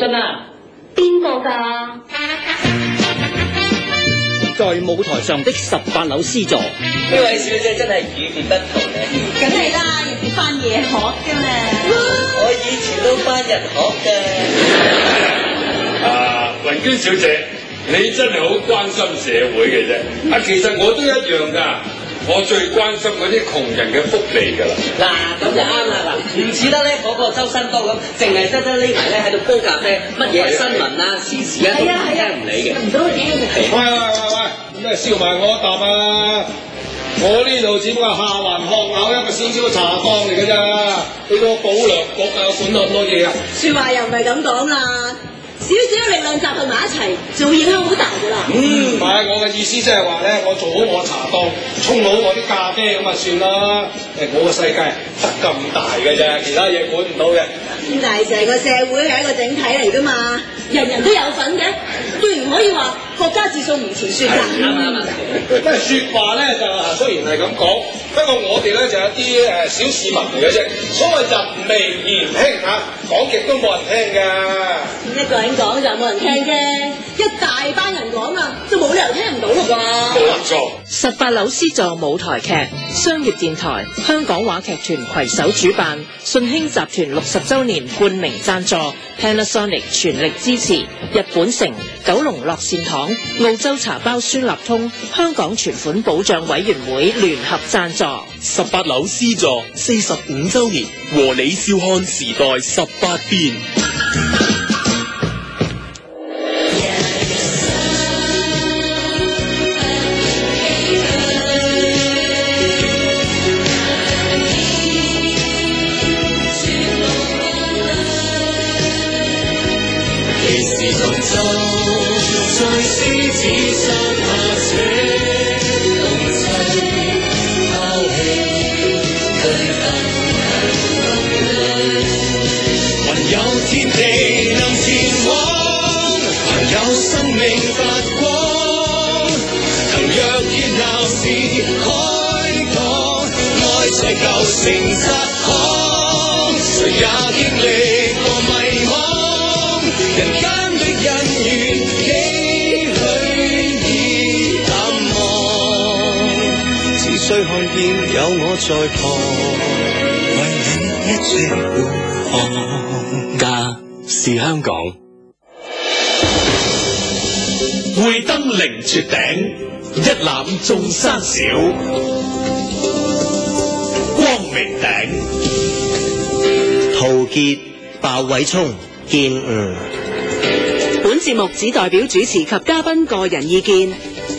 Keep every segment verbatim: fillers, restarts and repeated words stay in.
信啊！ 邊個㗎？ 在舞台上的十八樓 C 座， 呢位小姐真係與別不同嘅。 梗係啦，人哋翻夜學㗎嘛。 我以前都翻日學㗎。 啊，雲娟小姐，你真係好關心社會嘅啫。啊，其實我都一樣㗎。我最關心嗰啲窮人嘅福利㗎啦。 嗱，咁就啱啦。嗱，唔似得咧嗰個周新波咁，淨係得得呢排咧喺度煲咖啡，乜嘢新聞啊、時事啊都聽唔理嘅。 唔到佢聽嘅。 喂喂喂喂，咩燒埋我一啖啊！我呢度只不過下環學校一個小小嘅茶檔嚟㗎咋，你個保良局啊管咁多嘢啊！ 説話又唔係咁講啦。少少力量集合埋一齊，就會影響好大噶啦。 嗯，唔係我嘅意思，即係話咧，我做好我茶檔，沖好我啲咖啡咁啊算啦。誒，我個世界得咁大嘅啫，其他嘢管唔到嘅。 咁但係成個社會係一個整體嚟噶嘛，人人都有份嘅，當然唔可以話國家自掃門前雪㗎。啱啱啱。 不過説話咧就雖然係咁講，不過我哋咧就有啲誒小市民嚟嘅啫。所謂人微言輕嚇，講極都冇人聽㗎。 一個人講就冇人聽啫，一大班人講啊，就冇理由聽唔到㗎噃。 冇錯。 十八樓 C 座舞台劇，商業電台、香港話劇團攜手主辦，信興集團六十週年冠名贊助 ，Panasonic 全力支持，日本城、九龍樂善堂、澳洲茶包酸立通、香港存款保障委員會聯合贊助。 十八樓 C 座四十五週年，和你笑看時代十八變。 誠實可，誰也經歷過迷惘，人間的恩怨幾許已淡忘，只需看見有我在旁，為你一直護航。 家是香港，會登凌絕頂，一覽眾山小。光明頂， 陶傑、鮑偉聰見誤。 本節目只代表主持及嘉賓個人意見。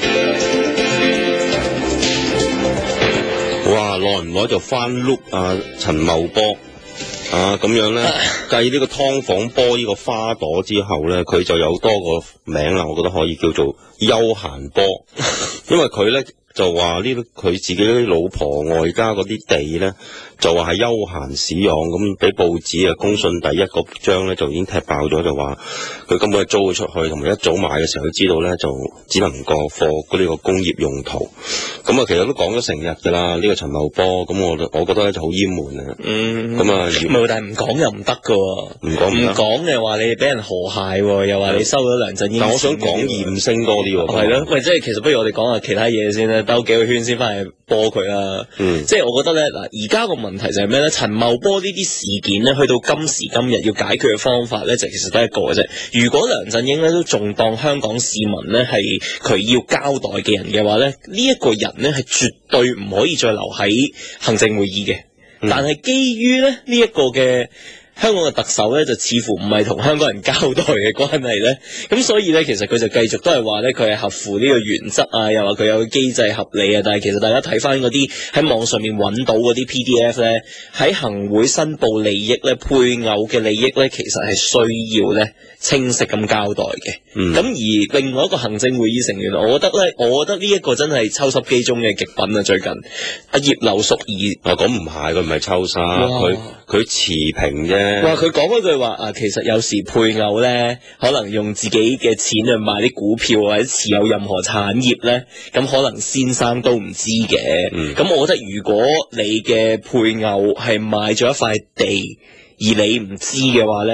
哇，耐唔耐就翻碌啊陳茂波啊咁樣咧，繼呢個劏房波呢個花朵之後咧，佢就有多個名啦，我覺得可以叫做休閒波，因為佢咧。就話呢啲佢自己啲老婆外家嗰啲地咧，就話係休閒使用，咁俾報紙啊公信第一個章咧就已經踢爆咗，就話佢根本係租咗出去，同埋一早買嘅時候佢知道咧就只能夠貨嗰呢個工業用途。咁啊其實都講咗成日㗎啦，呢、這個陳茂波，咁我我覺得咧就好厭悶啊。嗯，咁啊， 唔係，但係唔講又唔得㗎喎，唔講唔講嘅話你俾人河蟹喎，又話你收咗梁振英。 但我想講驗聲多啲喎。 係咯，喂，即係其實不如我哋講下其他嘢先啦。兜幾個圈先翻去播佢啦，嗯、即係我覺得咧嗱，而家個問題就係咩咧？陳茂波呢啲事件咧，去到今時今日要解決嘅方法咧，就其實得一個嘅啫。如果梁振英咧都仲當香港市民咧係佢要交代嘅人嘅話咧，呢、這、一個人咧係絕對唔可以再留喺行政會議嘅。嗯、但係基於咧呢一個嘅。香港嘅特首咧就似乎唔係同香港人交代嘅關係咧，咁所以咧其實佢就繼續都係話咧佢係合乎呢個原則啊，又話佢有機制合理啊，但係其實大家睇翻嗰啲喺網上面揾到嗰啲 P D F 咧，喺行會申報利益咧，配偶嘅利益咧，其實係需要咧清晰咁交代嘅。咁、嗯、而另外一個行政會議成員，我覺得咧，我覺得呢一個真係抽濕機中嘅極品啊！最近阿葉劉淑儀啊，咁唔係佢唔係抽濕，佢佢持平啫。 哇！佢講嗰句話啊，其實有時配偶咧，可能用自己嘅錢去買啲股票或者持有任何產業咧，咁可能先生都唔知嘅。咁、嗯、我覺得如果你嘅配偶係買咗一塊地，而你唔知嘅話咧，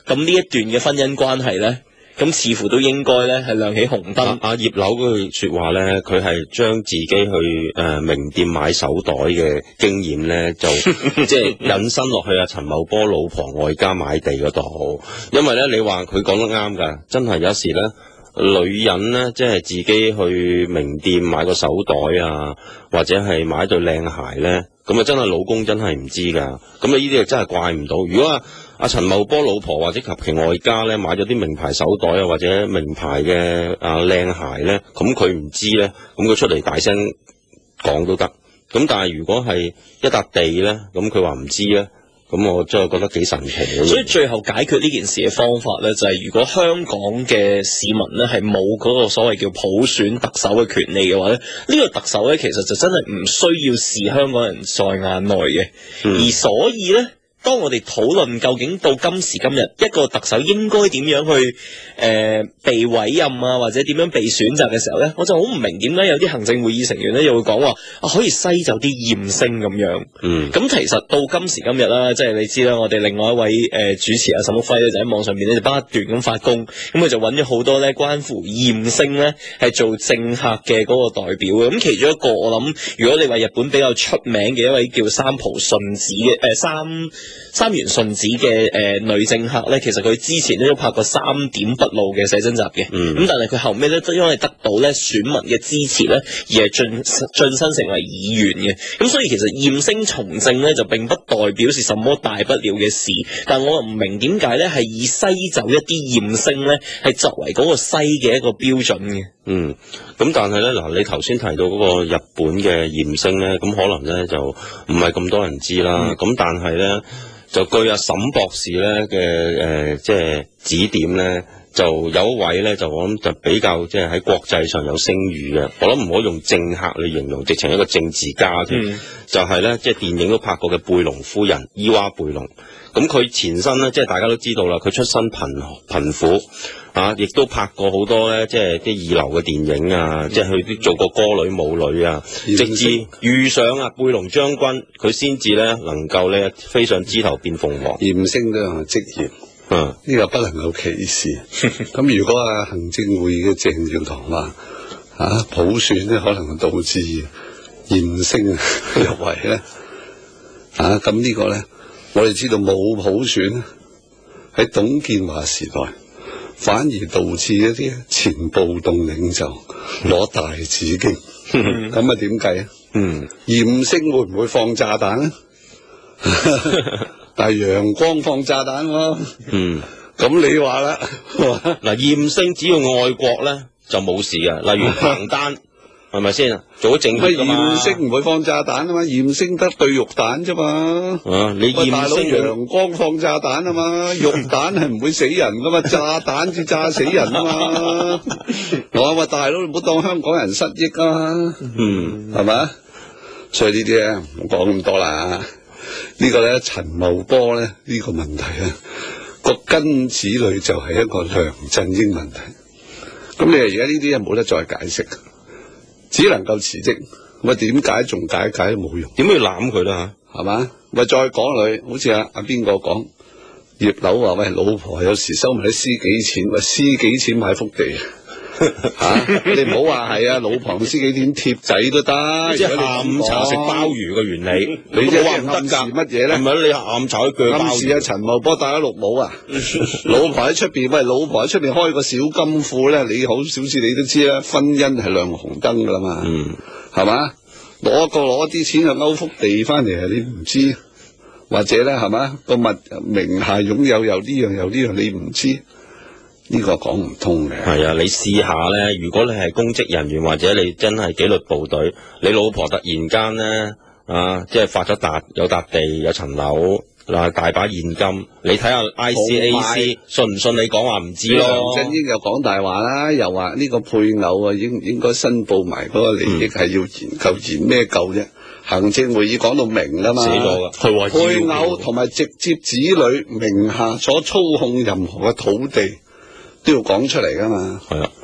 咁呢一段嘅婚姻關係咧，咁似乎都應該咧係亮起紅燈。 阿葉劉嗰句說話咧，佢係將自己去誒、呃、名店買手袋嘅經驗咧，就即係引申落去阿陳茂波老婆外家買地嗰度。因為咧，你話佢講得啱㗎，真係有時咧，女人咧即係自己去名店買個手袋啊，或者係買對靚鞋咧，咁啊真係老公真係唔知㗎。咁啊呢啲啊真係怪唔到。如果啊阿陳茂波老婆或者及其外家咧買咗啲名牌手袋啊，或者名牌嘅啊靚鞋咧，咁佢唔知咧，咁佢出嚟大聲講都得。咁但係如果係一笪地咧，咁佢話唔知咧，咁我真係覺得幾神奇。 所以最後解決呢件事嘅方法咧，就係、是、如果香港嘅市民咧係冇嗰個所謂叫普選特首嘅權利嘅話咧，呢、這個特首咧其實就真係唔需要視香港人在眼內嘅，嗯、而所以咧。當我哋討論究竟到今時今日一個特首應該點樣去誒、呃、被委任啊，或者點樣被選擇嘅時候咧，我就好唔明點解有啲行政會議成員咧又會講話啊可以篩走啲艷星咁樣。嗯，咁其實到今時今日啦，即係你知啦，我哋另外一位誒、呃、主持阿沈旭輝咧就喺網上面咧就不斷咁發功，咁佢就揾咗好多咧關乎艷星咧係做政客嘅嗰個代表嘅。咁其中一個我諗，如果你話日本比較出名嘅一位叫三浦順子嘅誒、呃、三。三原順子嘅誒、呃、女政客咧，其實佢之前都拍過三點不露嘅寫真集嘅，咁、嗯、但係佢後尾咧都因為得到咧選民嘅支持咧，而係晉晉身成為議員嘅。咁所以其實艷星從政咧就並不代表是什麼大不了嘅事，但我又唔明點解咧係以篩走一啲艷星咧係作為嗰個篩嘅一個標準嘅。 嗯，咁但係咧嗱，你頭先提到嗰個日本嘅艷星咧，咁可能咧就唔係咁多人知啦。咁、嗯、但係咧。就據阿沈博士咧嘅誒，即係指點咧，就有一位咧，就我諗就比較即係喺國際上有聲譽嘅，我諗唔可以用政客嚟形容，直情一個政治家添。嗯、就係咧，即係電影都拍過嘅貝隆夫人伊娃貝隆。咁佢前身咧，即係大家都知道啦，佢出身貧貧苦。啊！亦都拍過好多咧，即係啲二流嘅電影啊，嗯、即係去啲做過歌女舞女啊，嗯、直至遇上啊貝隆將軍，佢先至咧能夠咧飛上枝頭變鳳凰。 艷星都係職業，嗯，呢個不能夠歧視。咁如果啊行政會議嘅鄭耀棠話啊普選咧，可能導致艷星入圍咧，啊咁呢個咧，我哋知道冇普選喺董建華時代。反而導致一啲前暴動領袖攞大紫荊，咁啊點計啊？嗯，艷星會唔會放炸彈咧？但係陽光放炸彈喎。嗯，咁你話啦， 嗱，艷星只要愛國咧就冇事嘅，例如彭丹。係咪先啊？做咗政協噶嘛？ 艷星唔會放炸彈啊嘛，艷星得對肉彈啫嘛。啊，你艷星大佬陽光放炸彈啊嘛，肉彈係唔會死人噶嘛，炸彈至炸死人啊嘛。我話大佬，你唔好當香港人失憶啊。嗯，係咪？所以呢啲咧唔講咁多啦。這個、呢個咧陳茂波咧呢、這個問題咧個根子裏就係一個梁振英問題。咁你而家呢啲嘢冇得再解釋。只能夠辭職，咪點解仲解解都冇用？ 點解要攬佢啦？ 係嘛？咪再講佢，好似阿阿邊個講葉劉話喂，老婆有時收埋啲私己錢，喂私己錢買福地吓、啊，你唔好話係啊，老婆私己錢貼仔都得。 即係下午茶食鮑魚嘅原理， 你即係話唔得噶？乜嘢咧？ 係咪你下午茶去鋸鮑魚？ 暗示阿陳茂波戴咗綠帽啊！老婆喺出邊，喂，老婆喺出邊開個小金庫咧，你好小事你都知啦，婚姻係亮紅燈噶啦嘛，嗯，係嘛？攞個攞啲錢去勾幅地翻嚟，你唔知，或者咧係嘛個物名下擁有又呢樣又呢樣，你唔知。呢個講唔通嘅。 係啊，你試下咧，如果你係公職人員或者你真係紀律部隊，你老婆突然間咧啊，即係發咗達有笪地有層樓嗱，大把現金，你睇下 I C A C 信唔信你講話唔知咯？ 梁振英又講大話啦，又話呢個配偶啊應應該申報埋嗰個利益係、嗯、要研究研咩夠啫？行政會議講到明啦嘛， 寫咗噶，佢話配偶同埋直接子女名下所操控任何嘅土地。都要講出嚟噶嘛，係啊，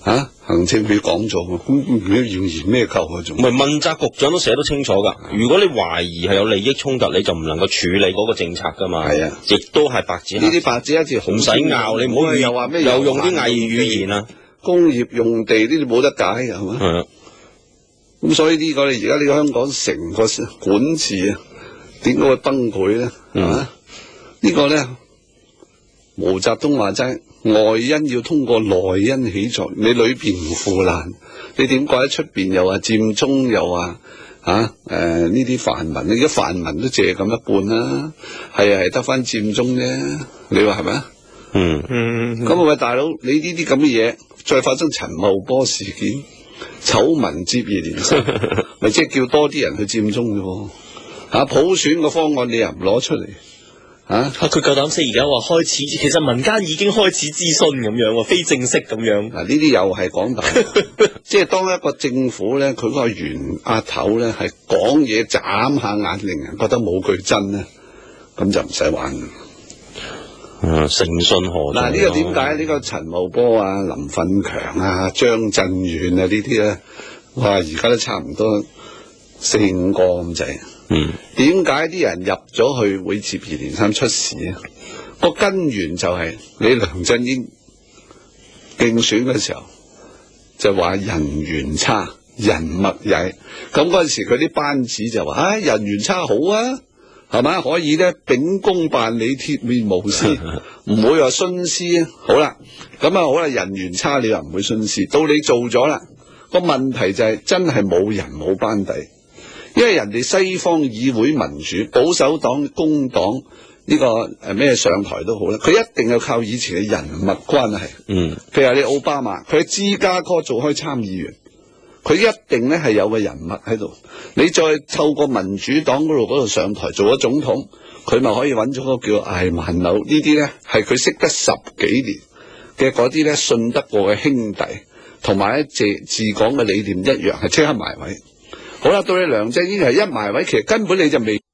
啊，行政會講咗喎，咁唔要言咩夠啊？仲唔係問責局長都寫得清楚㗎。如果你懷疑係有利益衝突，你就唔能夠處理嗰個政策㗎嘛。係啊，亦都係白紙。 呢啲白紙一字唔使拗，你唔好又話咩？ 又用啲偽語言啊！ 工業用地呢啲冇得解嘅係嘛？ 係啊。 咁所以呢個你而家呢個香港成個管治啊，點解會崩潰咧？係嘛？呢個咧，毛澤東話齋。外因要通過內因起作用，你裏邊唔腐爛，你點怪喺出邊又話佔中又話啊誒呢啲泛民，你而家泛民都借咁一半啦，係啊係得翻佔中啫，你話係咪啊？ 嗯嗯， 咁啊喂大佬，你呢啲咁嘅嘢再發生陳茂波事件，醜聞接二連三，咪即係叫多啲人去佔中啫喎，嚇普選個方案你又唔攞出嚟。啊！ 佢夠膽死，而家話開始，其實民間已經開始諮詢咁樣喎，非正式咁樣。 嗱，呢啲又係講大，即係當一個政府咧，佢嗰個袁阿頭咧係講嘢眨下眼，令人覺得冇句真咧，咁就唔使玩。 嗯，誠信何在？ 嗱，呢個點解呢個陳茂波啊、林奮強啊、張震遠啊呢啲咧，哇！而家都差唔多四五個咁滯。 嗯， 點解啲人入咗去會接二連三出事啊？個根源就係你梁振英競選嘅時候就話人緣差、人脈曳，咁嗰陣時佢啲班子就話：唉、哎，人緣差好啊，係咪？可以咧秉公辦理、鐵面無私，唔會話徇私啊。好啦，咁啊好啦，人緣差你又唔會徇私，到你做咗啦，個問題就係、是、真係冇人冇班底。因為人哋西方議會民主，保守黨、工黨呢個誒咩上台都好啦，佢一定要靠以前嘅人脈關係。 嗯， 譬如話你奧巴馬，佢喺芝加哥做開參議員，佢一定咧係有個人脈喺度。你再透過民主黨嗰度嗰度上台做咗總統，佢咪可以揾咗個叫艾曼紐呢啲咧，係佢識得十幾年嘅嗰啲咧信得過嘅兄弟，同埋咧治治港嘅理念一樣，係即刻埋位。好啦，到你梁振英係一埋位，其實根本你就未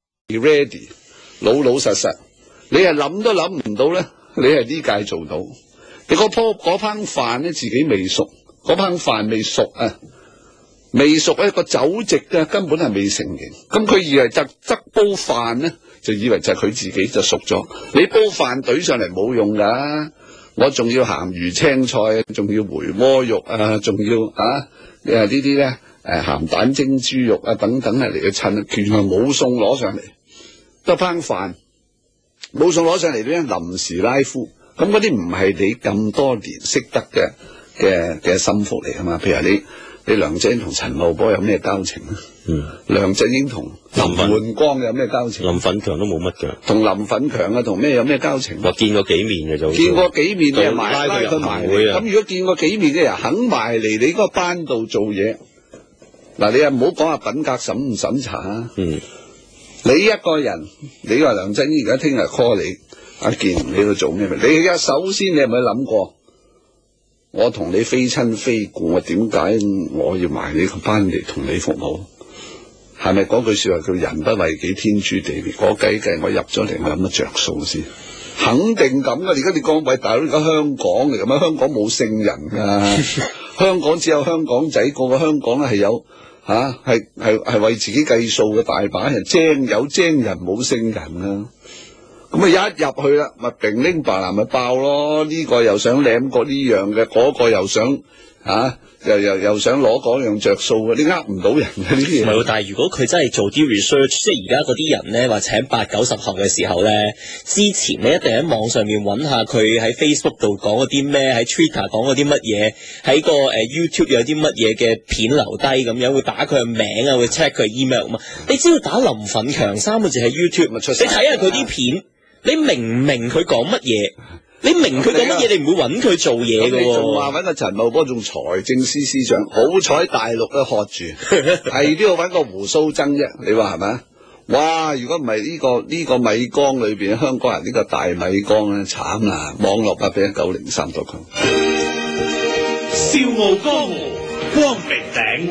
ready， 老老實實，你係諗都諗唔到咧，你係呢屆做到，你嗰鋪嗰烹飯咧自己未熟，嗰烹飯未熟啊，未熟咧個酒席咧根本係未成形，咁佢以為就側煲飯咧，就以為就係佢自己就熟咗，你煲飯懟上嚟冇用噶，我仲要鹹魚青菜，仲要回鍋肉啊，仲要啊誒呢啲咧。誒，鹹蛋蒸豬肉啊，等等係嚟去襯，全係冇餸攞上嚟，得烹飯，冇餸攞上嚟咧，臨時拉夫，咁嗰啲唔係你咁多年識得嘅嘅嘅心腹嚟噶嘛？譬如你你梁振英同陳茂波有咩交情啊？ 嗯， 梁振英同林煥光有咩交情？ 林奮強都冇乜嘅， 同林奮強啊，同咩有咩交情？ 話見過幾面嘅就見過幾面嘅埋拉佢埋嚟， 啊。 咁如果見過幾面嘅人肯埋嚟你嗰個班度做嘢。嗱，你又唔好講下品格審唔審查啊！ 嗯， 你一個人，你話梁振英而家聽日 call 你，阿健，你喺度做咩？你而家首先你係咪諗過，我同你非親非故，我點解我要埋你個班嚟同你服務？係咪嗰句說話叫人不為己，天誅地滅？我計計我入咗嚟，我有乜着數先？肯定咁噶！而家你講喂大佬，而家香港嚟噶嘛？香港冇聖人噶，香港只有香港仔，個個香港咧係有。吓，係係係為自己計數嘅，大把人精有精人冇聖人啊！咁啊一入去啦，咪平拎白藍咪爆咯！呢、這個又想舐過呢樣嘅，嗰、那個又想吓、啊，又又又想攞嗰樣着數嘅，你呃唔到人嘅呢啲嘢。 唔係，但係如果佢真係做啲 research，即係而家嗰啲人咧話請八九十後嘅時候咧，之前咧一定喺網上面揾下佢喺 Facebook 度講嗰啲咩，喺 Twitter 講嗰啲乜嘢，喺個誒、呃、YouTube 有啲乜嘢嘅片留低咁樣，會打佢嘅名啊，會 check 佢 email 嘛。你只要打林奮強三個字喺 YouTube， 你睇下佢啲片，你明唔明佢講乜嘢？你明佢講乜嘢，你唔會揾佢做嘢嘅喎。 仲話揾個陳茂波做財政司司長，好彩大陸都喝住，係都要揾個胡鬚曾啫。你話係咪？哇！如果唔係呢個呢、這個米缸裏邊，香港人呢個大米缸咧慘啦！網絡八比一九零三多強。 笑傲江湖，光明頂。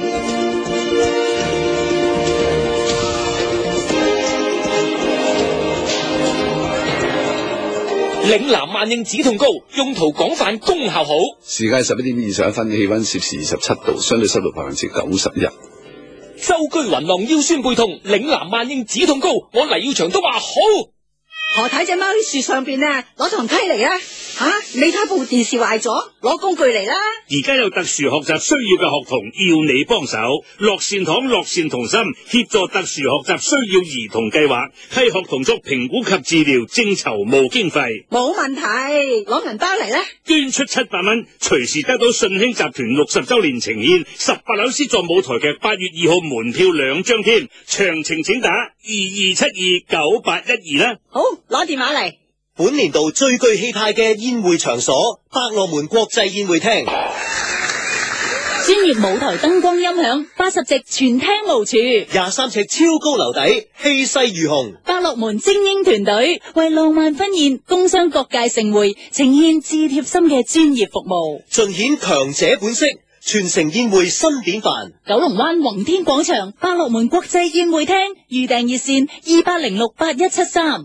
嶺南萬應止痛膏用途廣泛，功效好。 時間十一點二十一分，氣溫攝氏二十七度，相對濕度百分之九十一。 周居雲浪腰酸背痛，嶺南萬應止痛膏，我黎耀祥都話好。 何太隻貓喺樹上邊啊，攞堂梯嚟啊！吓，你睇部電視壞咗，攞工具嚟啦！ 而家有特殊學習需要嘅學童要你幫手，樂善堂樂善同心協助特殊學習需要兒童計劃，替學童作評估及治療，正籌募經費。 冇問題，攞銀包嚟啦！ 捐出七百蚊，隨時得到順興集團六十周年呈獻十八樓 C 座舞台劇八月二號門票兩張添，詳情請打二二七二九八一二啦。 好，攞電話嚟。 本年度最具氣派嘅宴會場所，百樂門國際宴會廳。 專業舞台燈光音響，八十席全廳無柱， 廿三尺超高樓底，氣勢如虹。 百樂門精英團隊為浪漫婚宴、工商各界盛會呈現至貼心嘅專業服務， 盡顯強者本色，傳承宴會新典範。 九龍灣宏天廣場百樂門國際宴會廳預訂熱線二八零六八一七三。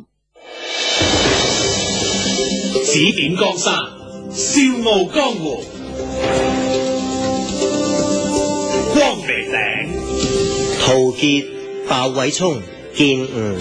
指點江山，笑傲江湖，光明頂。 陶傑、鮑偉聰見悟。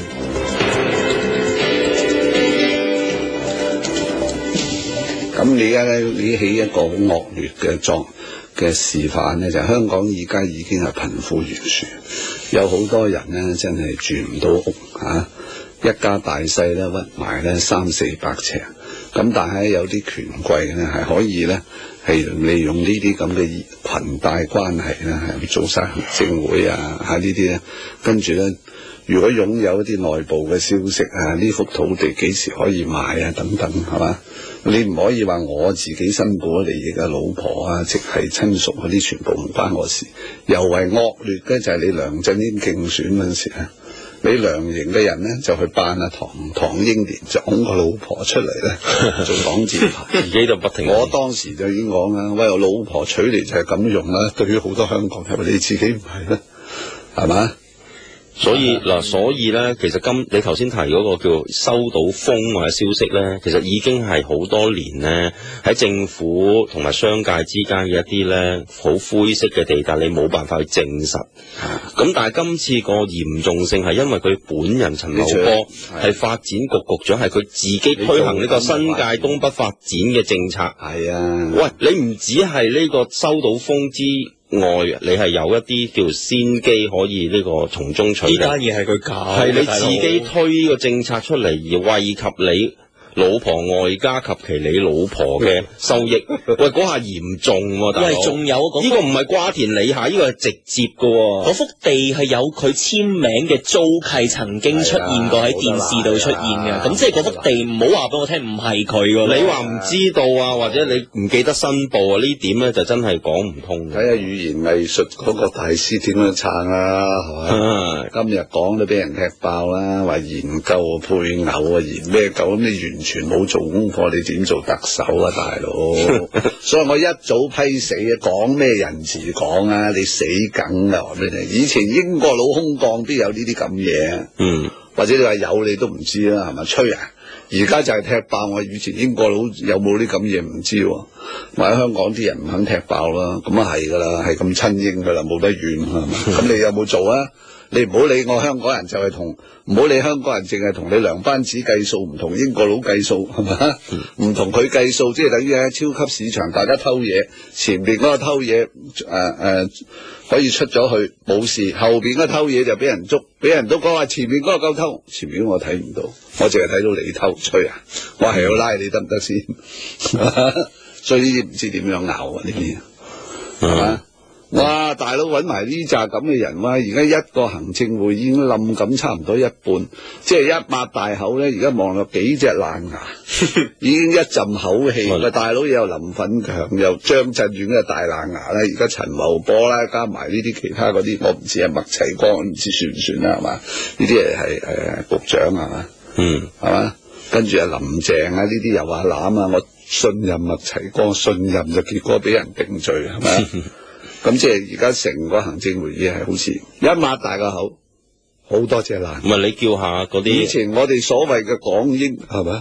咁你而家咧，你起一個好惡劣嘅狀嘅示範咧，就係、香港而家已經係貧富懸殊，有好多人咧真係住唔到屋嚇、啊，一家大細咧屈埋咧三四百尺。咁但係有啲權貴咧係可以咧係利用呢啲咁嘅裙帶關係咧係做晒行政會啊嚇呢啲咧，跟住咧如果擁有一啲內部嘅消息啊，呢幅土地幾時可以賣啊等等係嘛？你唔可以話我自己申報利益嘅老婆啊，即係親屬嗰啲全部唔關我事。尤為惡劣嘅就係你梁振英競選嗰陣時啊。你梁營嘅人咧就去扮阿唐唐英年，就拱個老婆出嚟咧做擋箭牌， 自己就不停。 我當時就已經講啦，喂，我老婆娶嚟就係咁用啦。對於好多香港人，你自己唔係咧，係嘛？ 所以嗱，所以咧，其實今你頭先提嗰個叫收到風或者消息咧，其實已經係好多年咧喺政府同埋商界之間嘅一啲咧好灰色嘅地帶，你冇辦法去證實。咁但係今次個嚴重性係因為佢本人陳茂波係發展局局長，係佢自己推行呢個新界東北發展嘅政策。 係啊， 喂，你唔止係呢個收到風之外，你係有一啲叫先機可以呢個從中取利。 呢單嘢係佢搞， 係你自己推呢個政策出嚟而惠及你老婆外加及其你老婆嘅收益。喂，嗰下嚴重喎，大佬。 喂，仲有嗰呢個唔係瓜田李下，呢個係直接嘅喎。 嗰幅地係有佢簽名嘅租契，曾經出現過喺電視度出現嘅。咁即係嗰幅地唔好話俾我聽，唔係佢㗎。 你話唔知道啊，或者你唔記得申報啊？呢點咧就真係講唔通。 睇下語言藝術嗰個大師點樣撐啦，係嘛？今日講都俾人踢爆啦，話研究配偶啊，研咩狗咁，你完全冇做功課，你點做特首啊，大佬？所以我一早批死啊！講咩人詞講啊？你死梗啊！話俾你聽，以前英國佬空降邊有呢啲咁嘢？嗯，或者你話有你都唔知啦，係咪吹啊？而家就係踢爆我以前英國佬有冇啲咁嘢唔知喎，或者香港啲人唔肯踢爆啦，咁啊係噶啦，係咁親英噶啦，冇得怨係嘛？咁你有冇做啊？你唔好理我香港人就係同，唔好理香港人淨係同你梁班子計數，唔同英國佬計數係嘛？唔同佢計數，即係等於喺超級市場大家偷嘢，前邊嗰個偷嘢誒誒可以出咗去冇事，後邊嗰個偷嘢就俾人捉，俾人都講話前面嗰個夠偷，前面我睇唔到，我淨係睇到你偷，吹啊！我係要拉你得唔得先？所以呢啲唔知點樣拗啊呢啲係嘛？哇！大佬揾埋呢紮咁嘅人，哇！而家一個行政會已經冧咁差唔多一半，即係一擘大口咧，而家望落幾隻爛牙，已經一陣口氣。喂，大佬又林奮強，又張震遠嘅大爛牙啦，而家陳茂波啦，加埋呢啲其他嗰啲，我唔知係麥齊光，唔知算唔算啦，係嘛？呢啲係係誒局長係嘛？嗯，係嘛？跟住啊林鄭啊呢啲又話攬啊，我信任麥齊光，信任就結果俾人定罪係咪？咁即係而家成個行政會議係好似一擘大個口，好多隻爛。 唔係你叫下嗰啲。 以前我哋所謂嘅港英係咪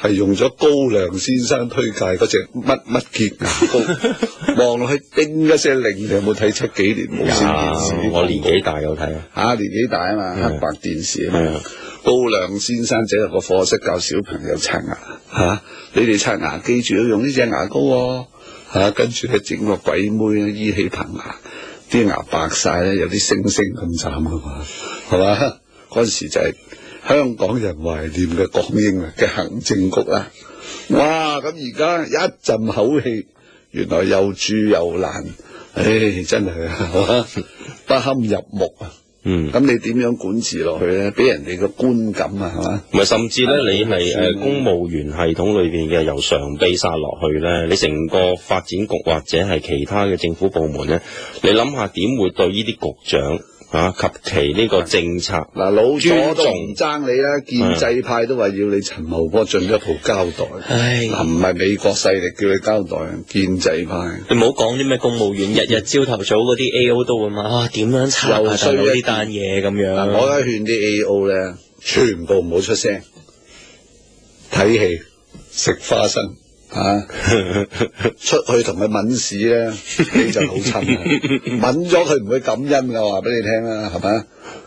係用咗高良先生推介嗰隻乜乜潔牙膏，望落去叮一聲令，你有冇睇七幾年無線電視？ 我年紀大有睇啊， 嚇年紀大啊嘛，黑白電視啊嘛。高良先生整入個課室教小朋友刷牙嚇、啊，你哋刷牙記住要用呢隻牙膏喎嚇，跟住咧整個鬼妹咧依起棚牙，啲牙白晒咧，有啲星星咁慘噶嘛，係嘛？嗰陣時就係香港人懷念嘅港英啊嘅行政局啦，哇！咁而家一陣口氣，原來又蛀又爛，唉，真係係嘛，不堪入目啊！嗯，咁你點樣管治落去咧？俾人哋嘅觀感啊，係嘛？ 唔係，甚至咧，你係誒公務員系統裏邊嘅由上臂殺落去咧，你成個發展局或者係其他嘅政府部門咧，你諗下點會對呢啲局長啊及其呢個政策嗱老左都唔爭你啦，建制派都話要你陳茂波進一步交代。唉，嗱唔係美國勢力叫你交代，建制派。 你唔好講啲咩公務員，日日朝頭早嗰啲 A O 都會問啊點樣查啊大佬呢單嘢咁樣。 嗱，我而家勸啲 A O 咧，全部唔好出聲，睇戲食花生。啊！出去同佢抿屎咧，你就好親啦。抿咗佢唔會感恩噶，話俾你聽啦，係咪？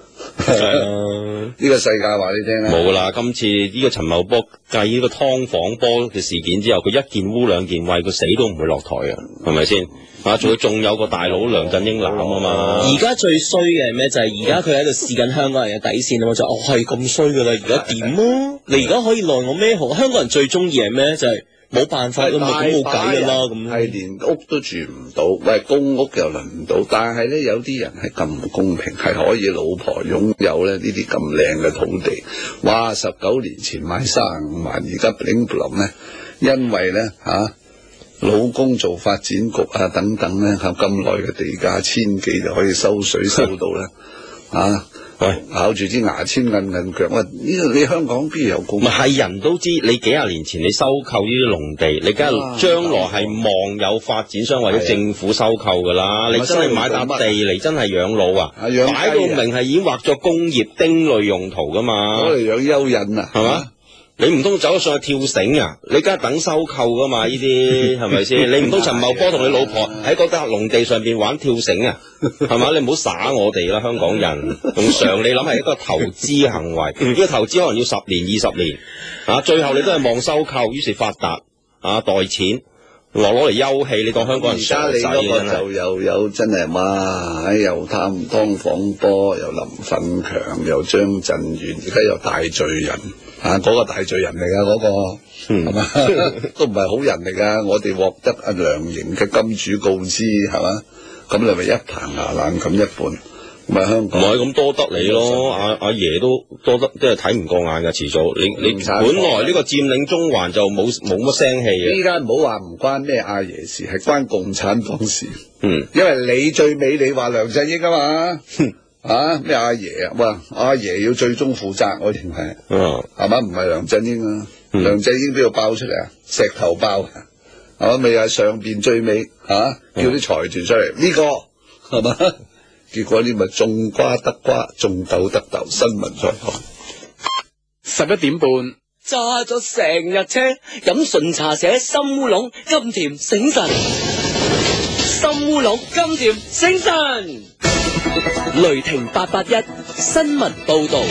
呢個世界話你聽啦。 冇啦，今次呢個陳茂波繼呢個劏房波嘅事件之後，佢一件污兩件穢，佢死都唔會落台啊，係咪先？啊，仲仲有個大佬梁振英攬啊嘛。 而家最衰嘅係咩？就係而家佢喺度試緊香港人嘅底線啊嘛，就哦係咁衰噶啦，而家點啊？你而家可以奈我咩何？香港人最中意係咩？就係、是。冇辦法咁冇計噶啦，咁係連屋都住唔到，喂公屋又輪唔到，但係咧有啲人係咁唔公平，係可以老婆擁有咧呢啲咁靚嘅土地，哇！十九年前買三十五萬，而家 bling bling 咧，因為咧吓、啊、老公做發展局啊等等咧，咁咁耐嘅地價千幾就可以收水收到咧，啊！喂，咬住啲牙籤韌韌腳，喂，呢個你香港邊有公？ 唔係人都知，你幾廿年前你收購呢啲農地，你梗係將來係望有發展商或者政府收購噶啦。你真係買笪地嚟，真係養老啊？擺到明係已經劃咗工業丁類用途噶嘛？ 攞嚟養蚯蚓啊？係嘛？ 你唔通走上去跳繩啊？你梗係等收購噶嘛？呢啲係咪先？你唔通陳茂波同你老婆喺嗰笪農地上邊玩跳繩啊？係嘛？你唔好耍我哋啦，香港人。用常理諗係一個投資行為，呢個投資可能要十年、二十年，啊，最後你都係望收購，於是發達，啊，袋錢，攞攞嚟休憩，你當香港人傻仔而家你嗰個就又有真係哇，又貪劏房波，又林奮強，又張震源，而家又大罪人。啊！嗰、那個大罪人嚟噶，嗰、那個係嘛、嗯、都唔係好人嚟噶。我哋獲得阿梁營嘅金主告知係嘛，咁你咪一棚牙爛咁一半，咪香港唔係咁多得你咯。阿阿爺都多得，即係睇唔過眼噶。遲早你你本來呢個佔領中環就冇冇乜聲氣嘅。 依家唔好話唔關咩阿爺事，係關共產黨事。嗯，因為你最尾你話梁振英啊嘛。啊咩阿爺啊，哇阿爺要最終負責，我認為，嗯，係嘛唔係梁振英啊，嗯、梁振英邊度爆出嚟啊？石頭爆啊，係嘛咪係上邊最尾啊，叫啲財團出嚟呢、嗯這個係嘛？結果你咪種瓜得瓜，種豆得豆，新聞在旁。 十一點半，揸咗成日車，飲純茶寫深烏龍，甘甜醒神，深烏龍甘甜醒神。雷霆八八一新聞報道。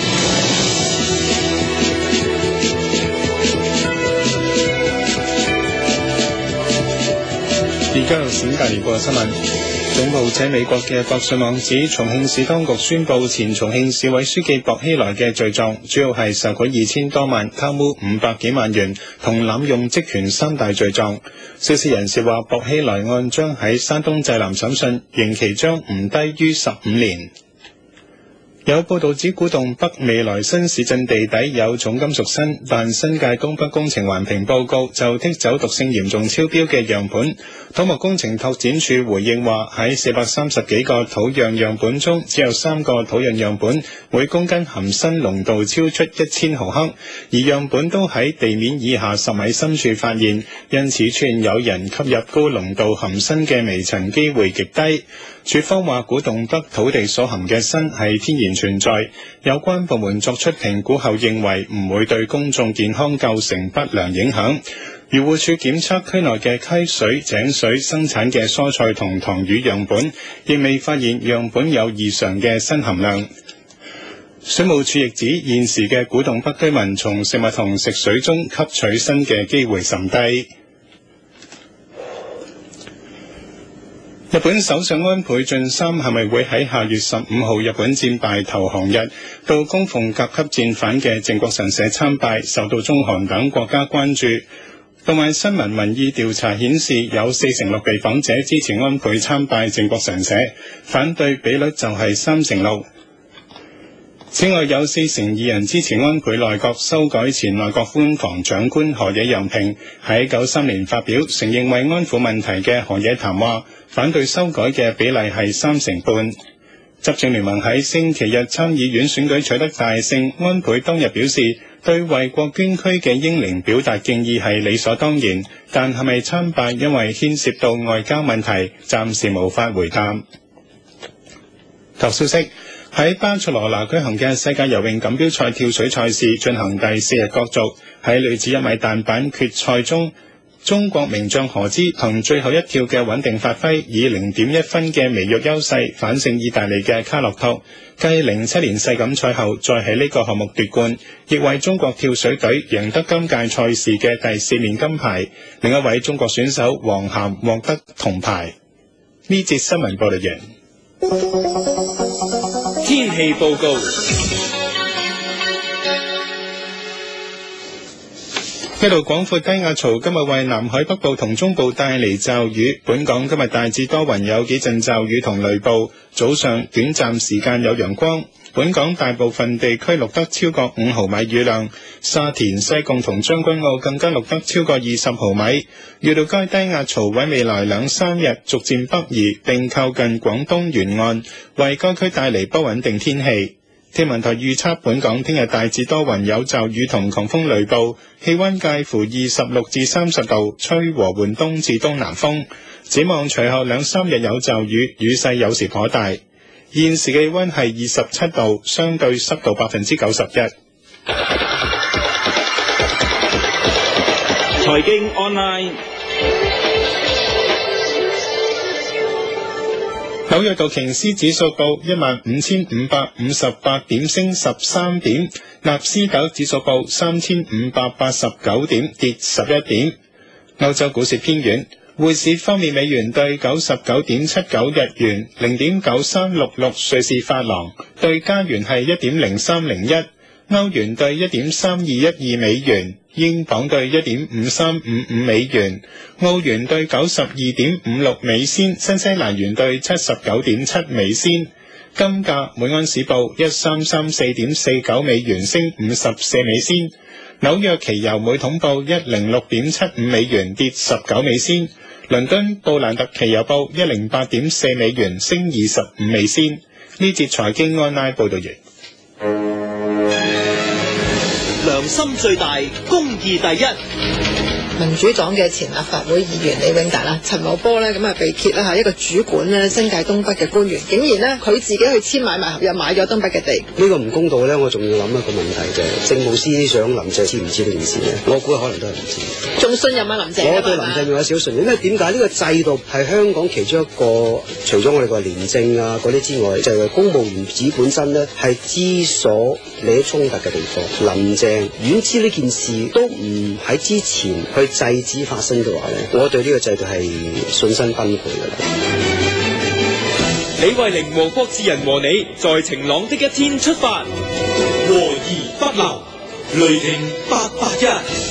而家由冼隔離報嘅新聞。總部喺美國嘅博訊網指，重慶市當局宣布前重慶市委書記薄熙來嘅罪狀，主要係受賄二千多萬、貪污五百幾萬元同濫用職權三大罪狀。消息人士話，薄熙來案將喺山東濟南審訊，刑期將唔低於十五年。有報道指，古洞北未來新市鎮地底有重金屬砷，但新界東北工程環評報告就剔走毒性嚴重超標嘅樣本。土木工程拓展署回應話，喺四百三十幾個土壤樣本中，只有三個土壤樣本每公斤含砷濃度超出一千毫克，而樣本都喺地面以下十米深處發現，因此出現有人吸入高濃度含砷嘅微塵機會極低。 署方話古洞北土地所含嘅砷係天然存在，有關部門作出評估後認為唔會對公眾健康構成不良影響。漁護署檢測區內嘅溪水、井水生產嘅蔬菜同塘魚樣本，亦未發現樣本有異常嘅砷含量。水務署亦指現時嘅古洞北居民從食物同食水中吸取砷嘅機會甚低。日本首相安倍晉三係咪會喺下月十五號日本戰敗投降日到供奉甲級戰犯嘅靖國神社參拜，受到中韓等國家關注。動漫新聞民意調查顯示，有四成六被訪者支持安倍參拜靖國神社，反對比率就係三成六。此外，有四成二人支持安倍內閣修改前內閣官房長官河野洋平喺九三年發表承認慰安婦問題嘅河野談話，反對修改嘅比例係三成半。執政聯盟喺星期日參議院選舉取得大勝，安倍當日表示對為國捐軀嘅英靈表達敬意係理所當然，但係咪參拜因為牽涉到外交問題，暫時無法回答。頭消息，喺巴塞羅那舉行嘅世界游泳錦標賽跳水賽事進行第四日角逐，喺女子一米彈板決賽中，中國名將何姿憑最後一跳嘅穩定發揮，以零點一分嘅微弱優勢反勝意大利嘅卡洛托，繼零七年世錦賽後再喺呢個項目奪冠，亦為中國跳水隊贏得今屆賽事嘅第四面金牌。另一位中國選手王涵獲得銅牌。呢節新聞報道完。 天氣報告。 一道廣闊低壓槽今日為南海北部同中部帶嚟驟雨，本港今日大致多雲，有幾陣驟雨同雷暴，早上短暫時間有陽光。本港大部分地區錄得超過五毫米雨量，沙田、西貢同將軍澳更加錄得超過二十毫米。預料該低壓槽喺未來兩三日逐漸北移，並靠近廣東沿岸，為該區帶嚟不穩定天氣。天文台預測本港聽日大致多雲，有驟雨同狂風雷暴，氣溫介乎二十六至三十度，吹和緩東至東南風。展望隨後兩三日有驟雨，雨勢有時頗大。現時氣溫係二十七度，相對濕度百分之九十一。 財經 online。 紐約道瓊斯指數報一萬五千五百五十八點，升十三點；納斯達克指數報三千五百八十九點，跌十一點。歐洲股市偏軟，匯市方面，美元對九十九點七九日元，零點九三六六瑞士法郎，對加元係一點零三零一，歐元對一點三二一二美元。英鎊對一點五三五五美元，澳元對九十二點五六美仙，新西蘭元對七十九點七美仙。金價每盎司報一三三四點四九美元，升五十四美仙。紐約期油每桶報一零六點七五美元，跌十九美仙。倫敦布蘭特期油報一零八點四美元，升二十五美仙。呢節財經安拉報道完。 良心最大，公義第一。 民主黨嘅前立法會議員李永達啦，陳茂波咧咁啊被揭啦嚇，一個主管咧新界東北嘅官員，竟然咧佢自己去簽買賣合約買咗東北嘅地。 呢個唔公道咧，我仲要諗一個問題嘅，政務司長林鄭知唔知呢件事咧？我估可能都係唔知。 仲信任啊林鄭？ 我對林鄭仲有少信任，因為點解呢個制度係香港其中一個，除咗我哋個廉政啊嗰啲之外，就係、是、公務員紙本身咧係之所利益衝突嘅地方。林鄭遠知呢件事都唔喺之前去制止發生嘅話咧，我對呢個制度係信心崩潰嘅啦。 李慧玲和郭志仁和你在晴朗的一天出發，和而不流，雷霆八八一。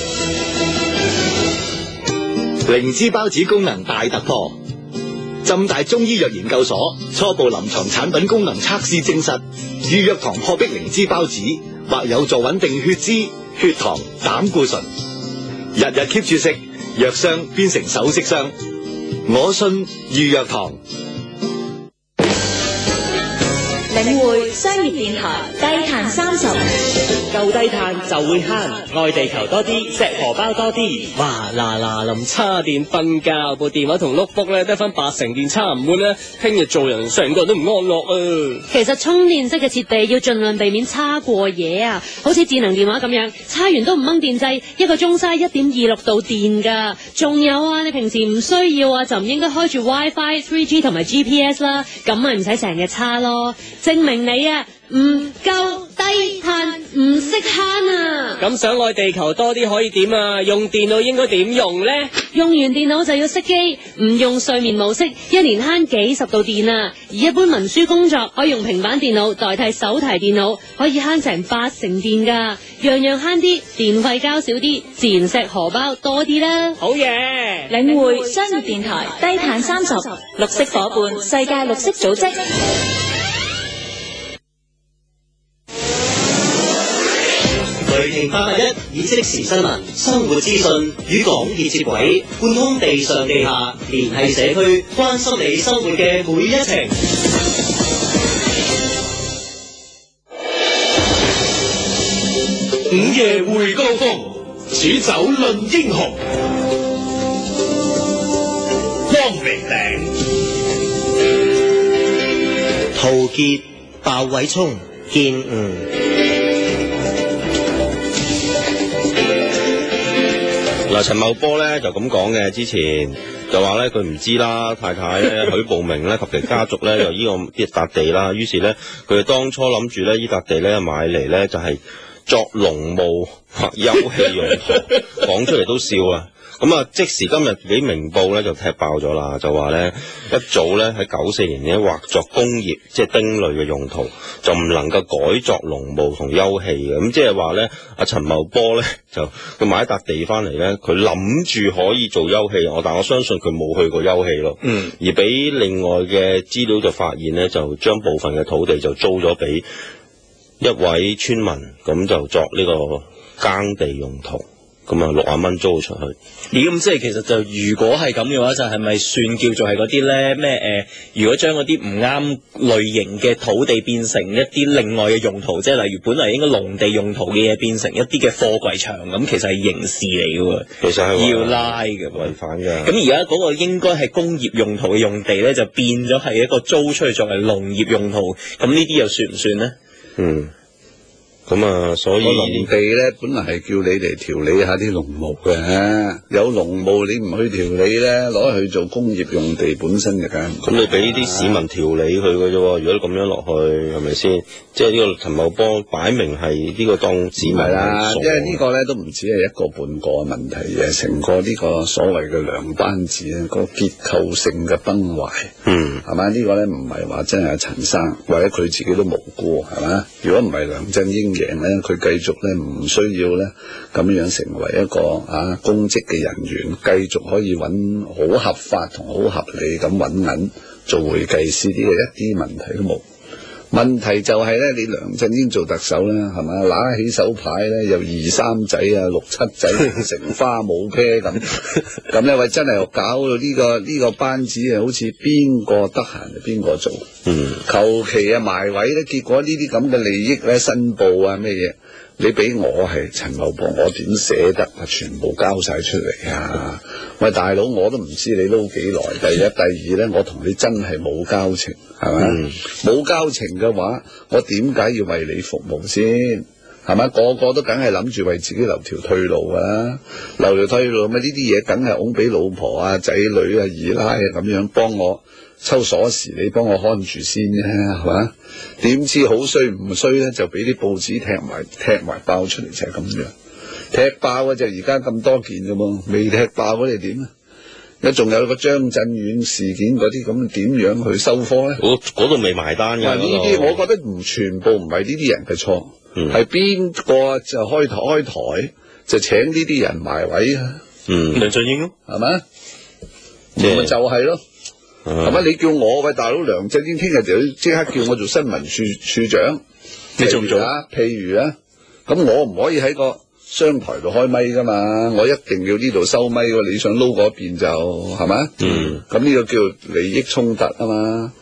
靈芝孢子功能大突破，浸大中醫藥研究所初步臨床產品功能測試證實，預約糖破壁靈芝孢子或有助穩定血脂、血糖、膽固醇。日日 keep 住食，藥箱變成首飾箱。我信預約堂。 領匯商業電台低碳三十， 夠低碳就會慳，愛地球多啲，錫荷包多啲。哇嗱嗱臨叉電瞓覺，部電話同 notebook 咧得翻八成電，叉唔滿咧，聽日做人成個人都唔安樂啊！ 其實充電式嘅設備要盡量避免叉過夜啊，好似智能電話咁樣，叉完都唔掹電掣，一個鐘嘥一點二六度電㗎。仲有啊，你平時唔需要啊，就唔應該開住 WiFi、三 G 同埋 G P S 啦，咁咪唔使成日叉咯，證明你啊唔夠低碳，唔識慳啊！ 咁想愛地球多啲可以點啊？用電腦應該點用呢？ 用完電腦就要熄機，唔用睡眠模式，一年慳幾十度電啊！而一般文書工作可以用平板電腦代替手提電腦，可以慳成八成電㗎。樣樣慳啲，電費交少啲，自然錫荷包多啲啦。 好嘢！ 領匯商業電台低碳三十，綠色伙伴世界綠色組織。 雷霆八八一以即時新聞、生活資訊與港鐵接軌，貫通地上地下，聯繫社區，關心你生活嘅每一程。 午夜會高峰，煮酒論英雄。光明頂， 陶傑、鮑偉聰見誤。 嗱，陳茂波咧就咁講嘅，之前就話咧佢唔知啦，太太咧許步明咧及其家族咧有呢個一笪地啦，於是咧佢哋當初諗住咧呢笪地咧買嚟咧就係作農務或休憩用途，講出嚟都笑啊！咁啊，即時今日俾明報咧就踢爆咗啦，就話咧一早咧喺九四年咧劃作工業即係丁類嘅用途，就唔能夠改作農務同休憩嘅。咁即係話咧，阿陳茂波咧就佢買一笪地翻嚟咧，佢諗住可以做休憩，我但我相信佢冇去過休憩咯。嗯，而俾另外嘅資料就發現咧，就將部分嘅土地就租咗俾一位村民，咁就作呢個耕地用途。咁啊，六啊蚊租出去。 咦，咁即係其實就如果係咁嘅話，就係咪算叫做係嗰啲咧咩誒？如果將嗰啲唔啱類型嘅土地變成一啲另外嘅用途，即係例如本嚟應該農地用途嘅嘢變成一啲嘅貨櫃場，咁其實係刑事嚟嘅喎。 其實係要拉嘅， 違反嘅。 咁而家嗰個應該係工業用途嘅用地咧，就變咗係一個租出去作為農業用途，咁呢啲又算唔算咧？ 嗯。咁啊，所以農地咧，本來係叫你嚟調理下啲農務嘅，有農務你唔去調理咧，攞去做工業用地本身嘅梗。 咁你俾啲市民調理佢嘅啫喎，如果你咁樣落去，係咪先？即係呢個陳茂波擺明係呢個當市民啦，因為呢個咧都唔止係一個半個嘅問題嘅，成個呢個所謂嘅梁班子咧，個結構性嘅崩壞，嗯，係嘛？呢個咧唔係話真係陳生或者佢自己都無辜，係嘛？如果唔係梁振英贏咧，佢繼續咧唔需要咧咁樣成為一個啊公職嘅人員，繼續可以揾好合法同好合理咁揾銀做會計師，呢個一啲問題都冇。問題就係咧，你梁振英做特首咧，係嘛？拿起手牌咧，有二三仔啊，六七仔成花冇啤咁，咁咧喂真係搞到呢個呢個班子啊，好似邊個得閒就邊個做，嗯，求其啊埋位咧，結果呢啲咁嘅利益咧申報啊咩嘢，你俾我係陳茂波，我點捨得啊？全部交晒出嚟啊！喂，大佬，我都唔知你撈幾耐。第一、第二咧，我同你真係冇交情，係咪？冇、嗯、交情嘅話，我點解要為你服務先？係咪？個個都梗係諗住為自己留條退路啊！留條退路，咪呢啲嘢梗係拱俾老婆啊、仔女啊、二奶啊咁樣幫我抽鎖匙，你幫我看住先啫，係嘛？點知好衰唔衰咧，就俾啲報紙踢埋踢埋爆出嚟，就係咁樣。踢爆嘅就而家咁多件啫喎，未踢爆嗰啲點啊？一仲有個張震遠事件嗰啲咁，點樣去收科咧？ 嗰度未埋單嘅。呢啲我覺得唔全部唔係呢啲人嘅錯，係邊個就開台開台就請呢啲人埋位啊？ 嗯， 梁振英咯， 係咪？咪就係咯。係咪？你叫我喂大佬梁振英聽日就要即刻叫我做新聞處處長， 你做唔做啊？譬如啊，咁我唔可以喺個商台度開咪噶嘛，我一定要呢度收咪喎。你想撈嗰邊就係咪？嗯，咁呢個叫利益衝突啊嘛。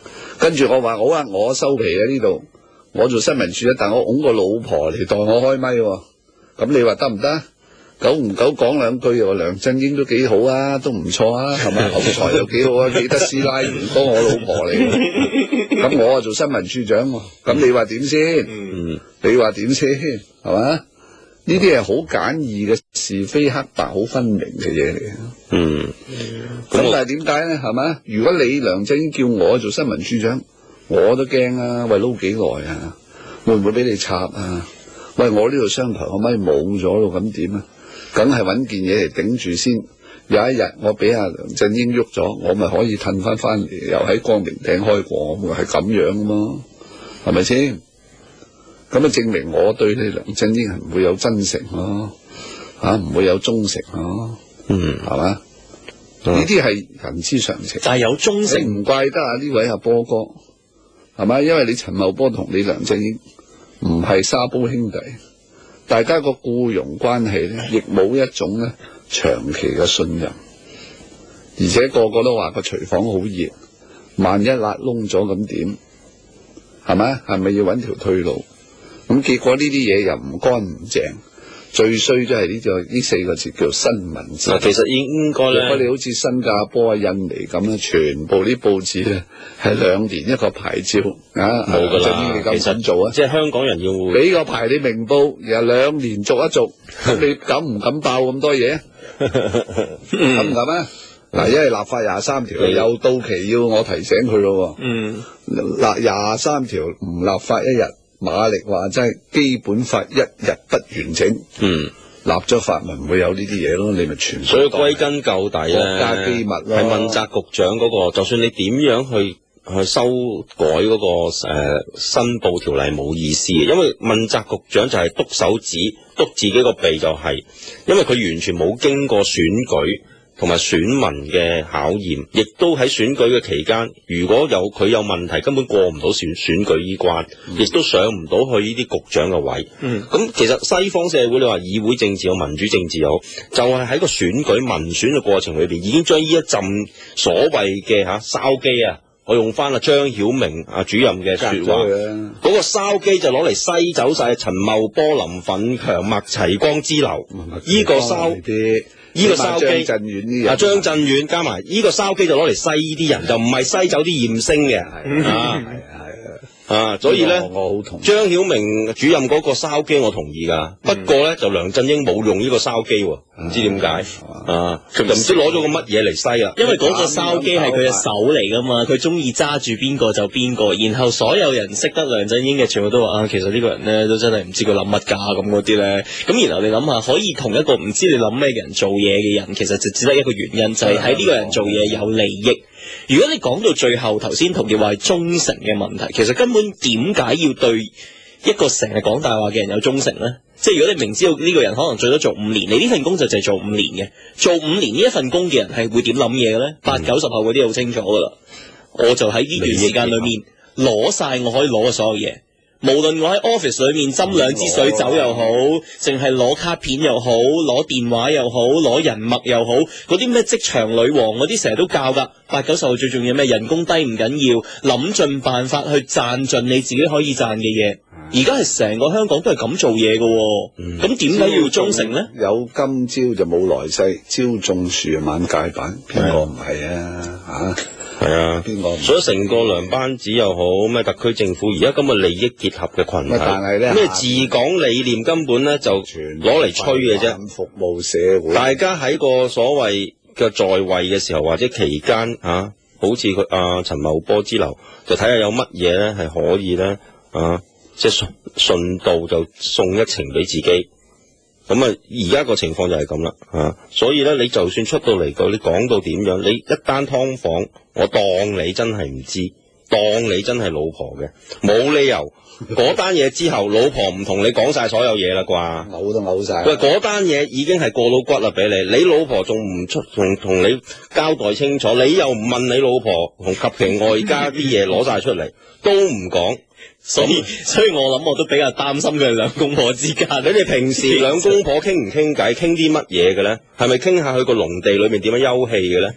跟住我話好啊，我收皮喺呢度，我做新聞處啊，但我擁個老婆嚟代我開咪喎，咁你話得唔得？久唔久講兩句又話梁振英都幾好啊，都唔錯啊，係咪？口才又幾好啊，記得師奶唔多我老婆嚟，咁我啊做新聞處長喎，咁你話點先？嗯，你話點先？係嘛？呢啲係好簡易嘅是非黑白好分明嘅嘢嚟嘅。嗯，咁但係點解咧？係咪？如果你梁振英叫我做新聞處長，我都驚啊！喂，撈幾耐啊？會唔會俾你插啊？喂，我呢度商台可唔可以冇咗咯？咁點啊？梗係揾件嘢嚟頂住先。有一日我俾阿梁振英喐咗，我咪可以褪翻翻嚟，又喺光明頂開過，咪係咁樣噶嘛？係咪先？咁啊，證明我對你梁振英係唔會有真誠咯，嚇唔會有忠誠咯，嗯，係嘛？呢啲係人之常情。 但係有忠誠， 唔怪得啊呢位阿波哥，係嘛？因為你陳茂波同你梁振英唔係沙煲兄弟，大家個僱傭關係咧，亦冇一種咧長期嘅信任，而且個個都話個廚房好熱，萬一辣燶咗咁點？係咪？係咪要揾條退路？咁結果呢啲嘢又唔乾唔淨，最衰都係呢個呢四個字叫新聞紙。 其實應該咧， 如果你好似新加坡啊、印尼咁咧，全部啲報紙咧係兩年一個牌照啊， 冇噶啦。 你咁想做啊？ 即係香港人要俾個牌你明報，又兩年續一續，咁你敢唔敢爆咁多嘢？敢唔敢啊？嗱，因為立法廿三條又到期要我提醒佢咯。嗯，嗱廿三條唔立法一日。馬力話真係基本法一日不完整，嗯，立咗法咪唔會有呢啲嘢咯，你咪全部。 所以歸根究底咧， 國家機密咯， 係問責局長嗰、那個，就算你點樣去去修改嗰、那個誒、呃、申報條例冇意思嘅，因為問責局長就係督手指督自己個鼻就係、是，因為佢完全冇經過選舉同埋選民嘅考驗，亦都喺選舉嘅期間，如果有佢有問題，根本過唔到選選舉呢關，亦、嗯、都上唔到去呢啲局長嘅位。嗯，咁其實西方社會你話議會政治有民主政治有，就係、是、喺個選舉民選嘅過程裏邊，已經將呢一陣所謂嘅嚇筲箕啊，我用翻阿張曉明啊主任嘅説話，嗰、那個筲箕就攞嚟篩走晒陳茂波、林奮強、麥齊光之流，呢、這個筲箕。呢個筲箕，張震遠啲人，啊張震遠加埋呢個筲箕就攞嚟篩呢啲人，就唔係篩走啲驗星嘅，係啊係啊，啊所以咧，我好同意張曉明主任嗰個筲箕我同意噶，不過咧就梁振英冇用呢個筲箕喎，唔知點解啊，就唔知攞咗個乜嘢嚟篩啊， 因為嗰個筲箕係佢嘅手嚟噶嘛，佢中意揸住邊個就邊個，然後所有人識得梁振英嘅全部都話啊，其實呢個人咧都真係唔知佢諗乜㗎咁嗰啲咧，咁然後你諗下，可以同一個唔知你諗咩嘅人做嘢嘅人，其實就只得一個原因，就係喺呢個人做嘢有利益。如果你講到最後，頭先同你話係忠誠嘅問題，其實根本點解要對一個成日講大話嘅人有忠誠呢？即係如果你明知道呢個人可能最多做五年，你呢份工就就係做五年嘅，做五年呢一份工嘅人係會點諗嘢嘅咧？八九十後嗰啲好清楚噶啦，我就喺呢段時間裏面攞晒我可以攞嘅所有嘢。無論我喺 office 裏面斟兩支水酒又好，淨係攞卡片又好，攞電話又好，攞人脈又好，嗰啲咩職場女王嗰啲成日都教噶。八九十後最重要咩？人工低唔緊要，諗盡辦法去賺盡你自己可以賺嘅嘢。而家係成個香港都係咁做嘢噶，咁點解要忠誠呢？ 有今朝就冇來世，朝種樹晚戒板，邊個唔係啊？吓？ 係啊，邊個？所以成個梁班子又好，咩特區政府而家咁嘅利益結合嘅群體， 但係咧咩治港理念根本咧就攞嚟吹嘅啫， 服務社會。 大家喺個所謂嘅在位嘅時候或者期間啊，好似佢阿陳茂波之流，就睇下有乜嘢咧係可以咧啊，即係順順道就送一程俾自己。咁啊，而家個情況就係咁啦，啊，所以咧，你就算出到嚟個，你講到點樣，你一單劏房，我當你真係唔知，當你真係老婆嘅，冇理由嗰單嘢之後，老婆唔同你講晒所有嘢啦啩， 嘔都嘔晒。 喂，嗰單嘢已經係過到骨啦，俾你，你老婆仲唔出同同你交代清楚，你又唔問你老婆同及其外家啲嘢攞晒出嚟，都唔講。 所以，所以我諗我都比較擔心佢哋兩公婆之間。 你哋平時兩公婆傾唔傾偈，傾啲乜嘢嘅咧？係咪傾下佢個農地裏面點樣休憩嘅咧？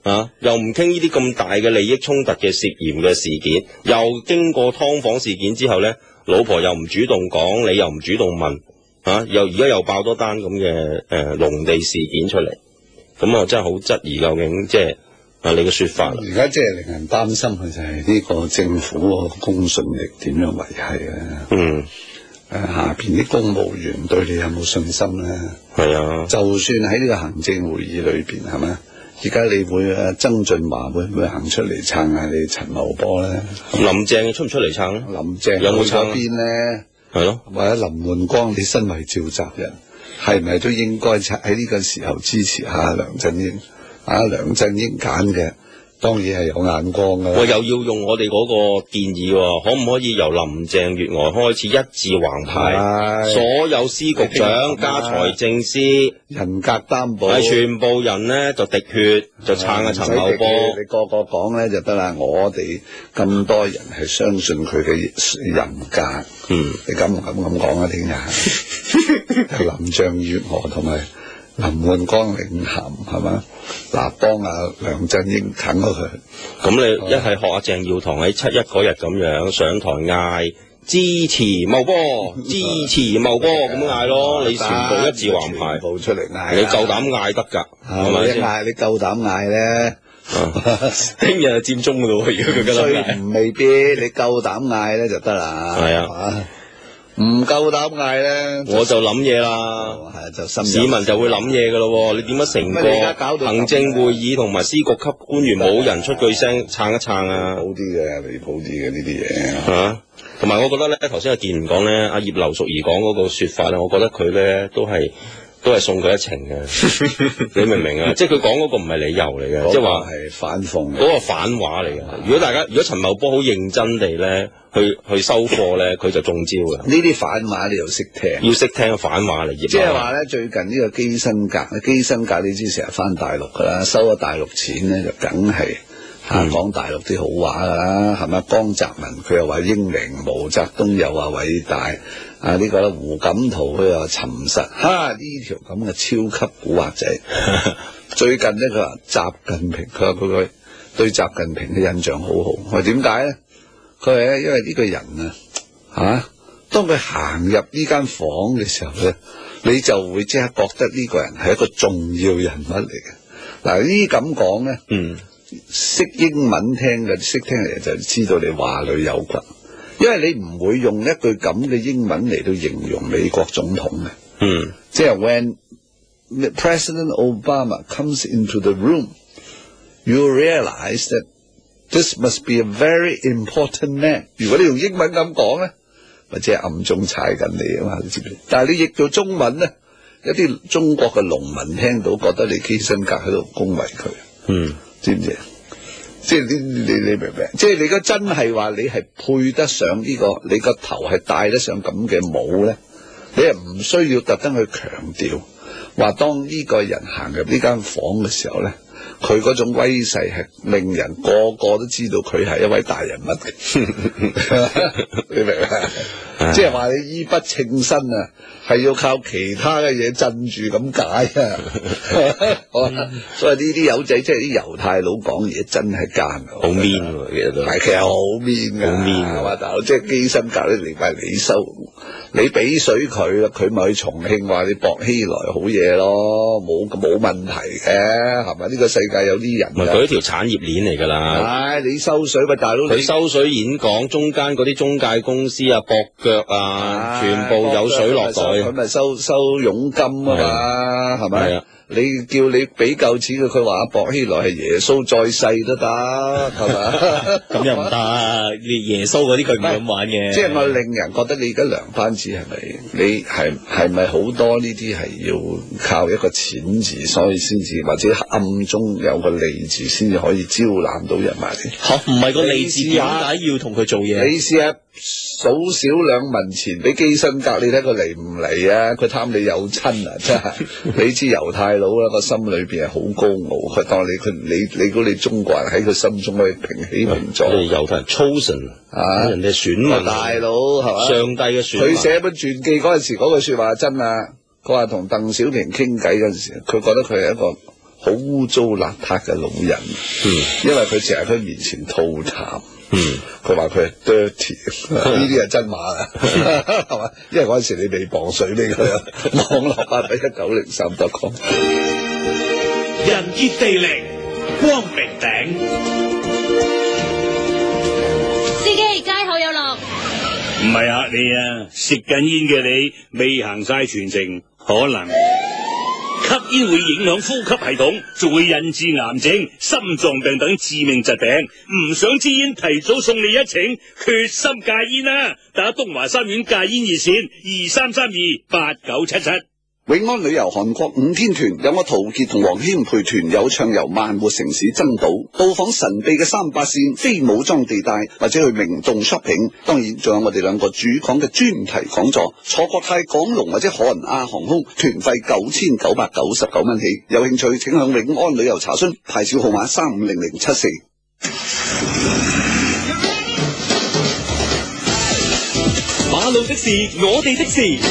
啊，又唔傾呢啲咁大嘅利益衝突嘅涉嫌嘅事件，又經過劏房事件之後咧，老婆又唔主動講，你又唔主動問，啊，又而家又爆多單咁嘅誒農地事件出嚟，咁我真係好質疑究竟即係啊你嘅説法。 而家即係令人擔心嘅就係呢個政府個公信力點樣維係咧？ 嗯。 誒下邊啲公務員對你有冇信心咧？ 係啊， 就算喺呢個行政會議裏邊係咪？而家你會誒曾俊華會唔會行出嚟撐下你陳茂波咧？ 林鄭出唔出嚟撐咧？ 林鄭有冇撐嗰邊咧？ 係咯， 或者林煥光，你身為召集人，係咪都應該喺呢個時候支持下梁振英？啊，梁振英揀嘅。當然係有眼光㗎。 我又要用我哋嗰個建議喎，可唔可以由林鄭月娥開始一字橫排，所有司局長加財政司人格擔保， 係全部人咧就滴血就撐下陳茂波， 你個個講咧就得啦。我哋咁多人係相信佢嘅人格， 嗯， 你敢唔敢咁講啊？聽日林鄭月娥同埋林煥光領銜係嘛？嗱，幫阿梁振英啃咗佢。 咁你一係學阿鄭耀棠喺七一嗰日咁樣上台嗌支持茂波，支持茂波咁嗌咯，你全部一字橫排， 全部出嚟嗌， 你夠膽嗌得㗎，係咪先？ 嗌你夠膽嗌咧， 聽日就佔中㗎咯，如果佢夠膽嗌， 唔未必，你夠膽嗌咧就得啦。 係啊。 唔夠膽嗌咧， 我就諗嘢啦， 就心市民就會諗嘢噶咯。你點解成個行政會議同埋司局級官員冇人出句聲撐一撐啊？ 好啲嘅，離譜啲嘅呢啲嘢嚇。同埋我覺得咧，頭先阿健講咧，阿葉劉淑儀講嗰個説法咧，我覺得佢咧都係都係送佢一程嘅。你明唔明啊？即係佢講嗰個唔係理由嚟嘅，即係話係反諷， 嗰個反話嚟嘅。如果大家如果陳茂波好認真地咧，去去收貨咧，佢就中招嘅。 呢啲反話你又識聽， 要識聽反話嚟。 即係話咧，最近呢個基辛格，基辛格你知成日翻大陸噶啦，收咗大陸錢咧就梗係嚇講大陸啲好話噶啦，係咪？江澤民佢又話英明，毛澤東又話偉大，啊呢個咧胡錦濤佢又話沉實，哈呢條咁嘅超級古惑仔。最近咧佢話習近平，佢話佢佢對習近平嘅印象好好。我話點解咧？佢係咧，因為呢個人啊，嚇、啊，當佢行入呢間房嘅時候咧，你就會即刻覺得呢個人係一個重要人物嚟嘅。嗱，呢啲咁講咧， 嗯， 識英文聽嘅，識聽嘅人就知道你話裏有骨，因為你唔會用一句咁嘅英文嚟到形容美國總統嘅， 嗯， 即係 when President Obama comes into the room, you realize that this must be a very important man。如果你用英文咁講咧，或者係暗中踩緊你啊嘛，你知唔知？但係你譯做中文咧，一啲中國嘅農民聽到覺得你基辛格喺度恭維佢， 嗯， 知唔知？即係你你你明唔明？即係你如果真係話你係配得上呢個，你個頭係戴得上咁嘅帽咧，你係唔需要特登去強調話，當呢個人行入呢間房嘅時候咧，佢嗰種威勢係令人個個都知道佢係一位大人物嘅，你明唔明？即係話你衣不稱身啊，係要靠其他嘅嘢鎮住咁解啊！所以呢啲友仔即係啲猶太佬講嘢真係奸， 好 mean 喎，其實都係其實好 mean 嘅， 好 mean 係嘛？大佬即係基辛格咧嚟埋你收，你俾水佢啦，佢咪去重慶話你薄熙來好嘢咯，冇冇問題嘅，係咪？呢個世界有啲人唔係佢一條產業鏈嚟㗎啦。 唉，你收水咪大佬， 佢收水演講中間嗰啲中介公司啊、駁腳啊，全部有水落袋。 佢咪收收佣金啊嘛，係咪？你叫你俾夠錢嘅，佢話阿薄熙來係耶穌再世都得，係咪？ 咁又唔得，你耶穌嗰啲佢唔咁玩嘅。 即係我令人覺得你而家梁班子係咪？你係係咪好多呢啲係要靠一個錢字，所以先至或者暗中有個利字先至可以招攬到人埋嚟？ 嚇，唔係個利字點解要同佢做嘢？ 你試下數少兩文錢俾基辛格，你睇佢嚟唔嚟啊？佢貪你有親啊！真係你知猶太佬啦，個心裏邊係好高傲，佢當你佢你你估你中國人喺佢心中可以平起平坐。 你猶太人 chosen 啊，人哋選民大佬係嘛？ 上帝嘅選民。 佢寫本傳記嗰陣時嗰句説話真啊！佢話同鄧小平傾偈嗰陣時，佢覺得佢係一個好污糟邋遢嘅老人，嗯，因為佢成日喺佢面前吐痰，嗯，佢話佢係 dirty， 呢啲係真話啊，係嘛？因為嗰陣時你未磅水俾佢啊，網絡八八一九零三得講。 人傑地靈，光明頂， 司機街口有落。 唔係嚇你啊，食緊煙嘅你未行晒全程，可能。吸煙會影響呼吸系統，仲會引致癌症、心臟病等致命疾病。唔想支煙，提早送你一程，決心戒煙啊！打東華三院戒煙熱線二三三二八九七七。 永安旅遊韓國五天團有我陶傑同黃謙陪團友暢遊慢活城市珍島，到訪神秘嘅三八線非武裝地帶，或者去明洞 shopping。當然仲有我哋兩個主講嘅專題講座，坐國泰港龍或者韓亞航空，團費九千九百九十九蚊起。有興趣請向永安旅遊查詢，牌照號碼三五零零七四。 馬路的事，我哋的事。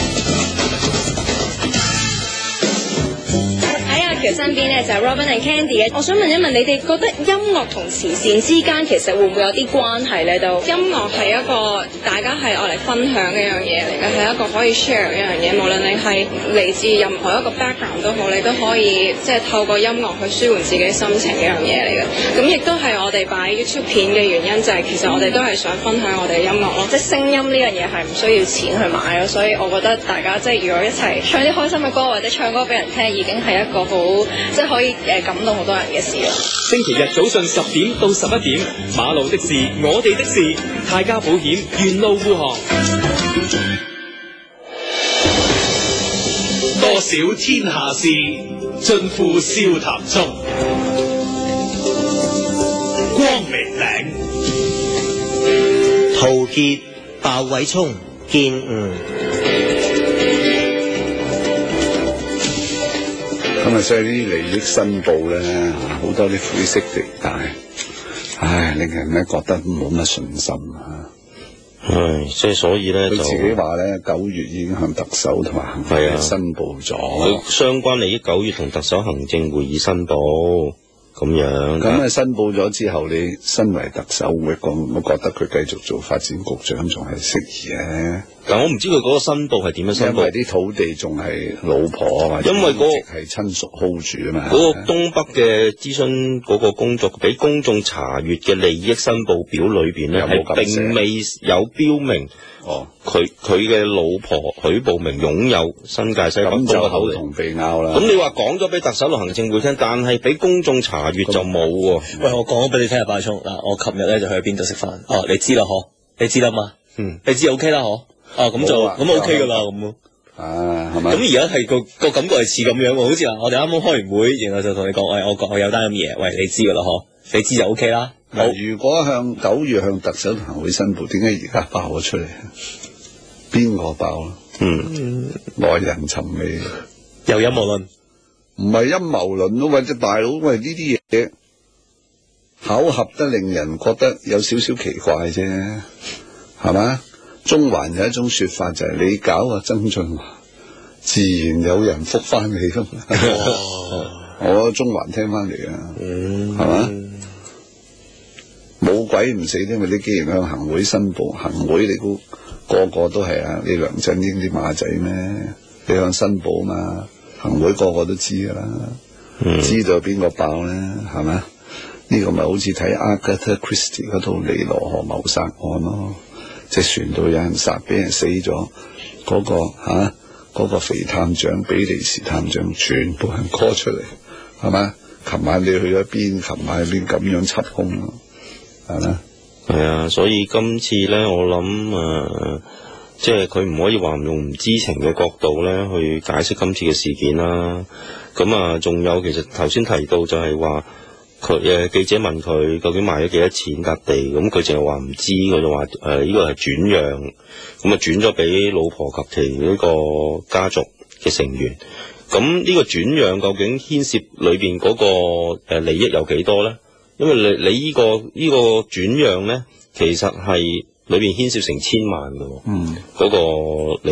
佢身邊咧就係 Robin and Candy 嘅，我想問一問你哋覺得音樂同慈善之間其實會唔會有啲關係咧？都音樂係一個大家係愛嚟分享嘅一樣嘢嚟嘅，係一個可以 share 嘅一樣嘢。無論你係嚟自任何一個 background 都好，你都可以即係透過音樂去舒緩自己心情嘅一樣嘢嚟嘅。咁亦都係我哋擺 YouTube 片嘅原因，就係其實我哋都係想分享我哋嘅音樂咯。即係聲音呢樣嘢係唔需要錢去買咯，所以我覺得大家即係如果一齊唱啲開心嘅歌或者唱歌俾人聽，已經係一個好即係可以誒感動好多人嘅事咯。 星期日早上十點到十一點，馬路的事，我哋的事，泰嘉保險沿路護航。 多少天下事，盡付笑談中。光明頂， 陶傑、鮑偉聰見誤。 咁啊，所以啲利益申報咧，好多啲灰色地帶，唉，令人咧覺得冇乜信心啊。 唉，即係所以咧， 佢自己話咧，九月已經向特首同埋行政會議申報咗， 佢相關利益九月同特首行政會議申報。咁樣， 咁啊申報咗之後，你身為特首會講，我覺得佢繼續做發展局長仲係適宜嘅。 但我唔知佢嗰個申報係點樣申報， 因為啲土地仲係老婆啊， 因為嗰、嗰個係親屬 hold 住啊嘛。 嗰個東北嘅諮詢嗰個工作，俾公眾查閱嘅利益申報表裏邊咧，係並未有標明。哦，佢佢嘅老婆許步明擁有新界西北東北土地， 同被拗啦。 咁你話講咗俾特首同行政會聽，但係俾公眾查閱就冇喎。 喂，我講咗俾你聽啊，拜聰嗱，我琴日咧就去邊度食飯？哦，你知啦嗬，你知啦嘛？嗯，你知 OK 啦嗬？哦，咁就咁 OK 噶啦咁咯。 啊，係咪？ 咁而家係個個感覺係似咁樣喎，好似話我哋啱啱開完會，然後就同你講，喂，我我有單咁嘢，喂，你知噶啦嗬？你知就 OK 啦。 好，如果向九月向特首同行會申報，點解而家爆咗出嚟？邊個爆啊？嗯，耐人尋味， 有陰謀論， 唔係陰謀論咯，或者大佬，喂呢啲嘢巧合得令人覺得有少少奇怪啫，係嘛？中環有一種說法就係、是、你搞啊曾俊華，自然有人覆翻你噶嘛。我中環聽翻嚟啊，係嘛？冇鬼唔死啫嘛！你既然向行會申報，行會你估個個都係啊？你梁振英啲馬仔咩？你向申報嘛？行會個個都知噶啦，嗯、知道邊個爆咧，係咪？呢、這個咪好似睇 Agatha Christie 嗰套尼羅河謀殺案咯，即係船度有人殺，俾人死咗，嗰、那個吓嗰、啊那個肥探長、比利時探長，全部人 call 出嚟，係咪？琴晚你去咗邊？琴晚去邊咁樣緝兇咯？係啦， 係啊，所以今次咧，我諗誒、呃，即係佢唔可以話用唔知情嘅角度咧去解釋今次嘅事件啦。咁啊，仲有其實頭先提到就係話佢誒記者問佢究竟賣咗幾多錢笪地，咁佢淨係話唔知，佢就話誒呢個係轉讓，咁啊轉咗俾老婆及其呢個家族嘅成員。咁呢個轉讓究竟牽涉裏邊嗰個誒利益有幾多咧？因為你你依、這個依、這個轉讓咧，其實係裏邊牽涉成千萬嘅，嗯，嗰個利益。